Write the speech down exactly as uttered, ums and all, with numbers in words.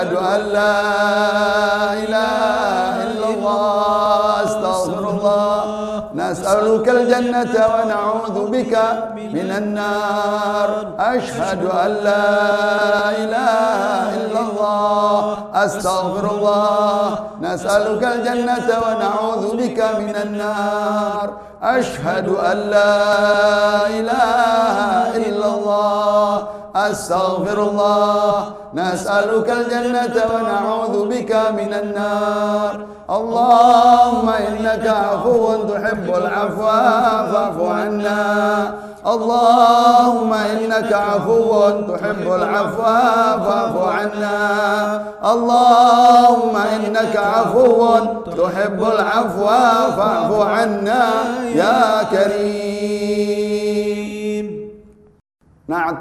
أشهد أن لا إله إلا الله أستغفر الله نسألك الجنة ونعوذ بك من النار أشهد أن لا إله إلا الله أستغفر الله نسألك الجنة ونعوذ بك من النار أشهد أن لا إله إلا الله أستغفر الله نسألك الجنة ونعوذ بك من النار اللهم إنك عفو تحب العفو فاعف عنا اللهم إنك عفو تحب العفو فاعف عنا اللهم إنك عفو تحب العفو فاعف عنا يا كريم. نعم.